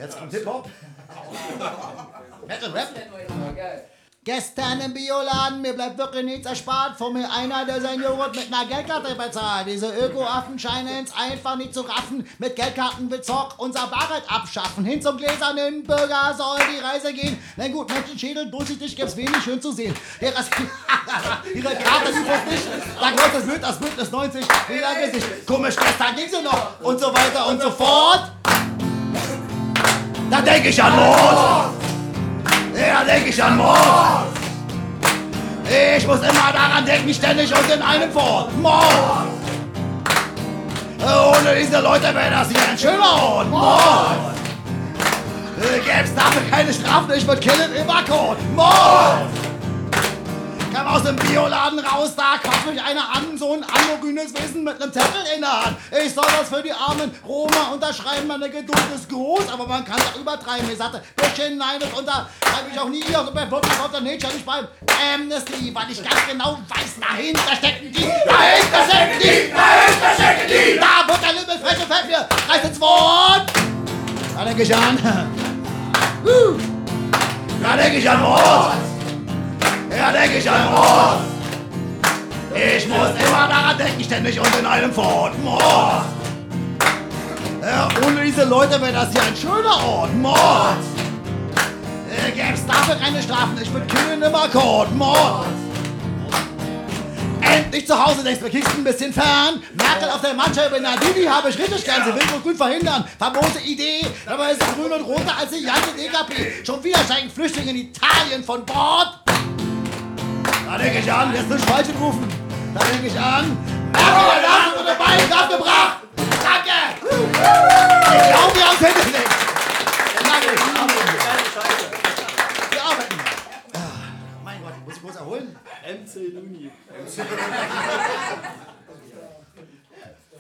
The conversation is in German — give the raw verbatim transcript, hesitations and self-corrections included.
Jetzt kommt Hip-Hop. Metal Rap. Gestern im Bioladen, mir bleibt wirklich nichts erspart. Vor mir einer, der sein Joghurt mit einer Geldkarte bezahlt. Diese Öko-Affen scheinen es einfach nicht zu raffen. Mit Geldkarten will Zock unser Bargeld abschaffen. Hin zum gläsernen Bürger soll die Reise gehen. Na gut, Menschenschädel, durchsichtig, gibt's wenig schön zu sehen. Der Rest, ihre Karte liefert nicht. Da kommt das Bild, das Bündnis neunzig, wieder Gesicht. Komisch, gestern ging sie noch und so weiter und so fort. Da denk ich an Mord. Ja, denk ich an Mord. Ich muss immer daran denken, ständig und in einem Wort. Mord. Ohne diese Leute wäre das hier ein schöner Ort. Mord. Gäb's dafür keine Strafen, ich würd killen im Akkord. Mord. Kam aus dem Bioladen raus, da quatscht mich einer an, so ein androgynes Wesen mit nem Zettel in der Hand. Ich soll das für die armen Roma unterschreiben, meine Geduld ist groß, aber man kann da übertreiben. Ich sagte, bisschen nein, das unterschreibe ich auch nie, also bei Wirklich auf der Nature nicht beim Amnesty, weil ich ganz genau weiß, dahinter stecken die, dahinter stecken die, dahinter stecken die. Da wird der Lippe frische Fett, wir reißt ins Wort. Da denk ich an, da denk ich an Mord. Ja, denk ich an Mord. Ich muss immer daran denken, ständig und in einem Fort. Mord. Ja, ohne diese Leute wäre das hier ein schöner Ort. Mord. Äh, gäb's dafür keine Strafen, ich würd killen im Akkord. Mord. Endlich zu Hause, denkst du, kriegst ein bisschen fern. Merkel auf der Mannschaft in der Didi habe ich richtig gern. Sie will wohl grün verhindern. Famose Idee, dabei ist sie grün und roter als die ganze D K P. Schon wieder steigen Flüchtlinge in Italien von Bord. Da denk ich an, jetzt nicht falsch rufen. Da denk ich an, Merkel, da hast du eine Beine abgebracht. Danke. Ich glaube, wir haben es hingelegt. Danke. Wir arbeiten. Mein Gott, muss ich kurz erholen? M C Luni.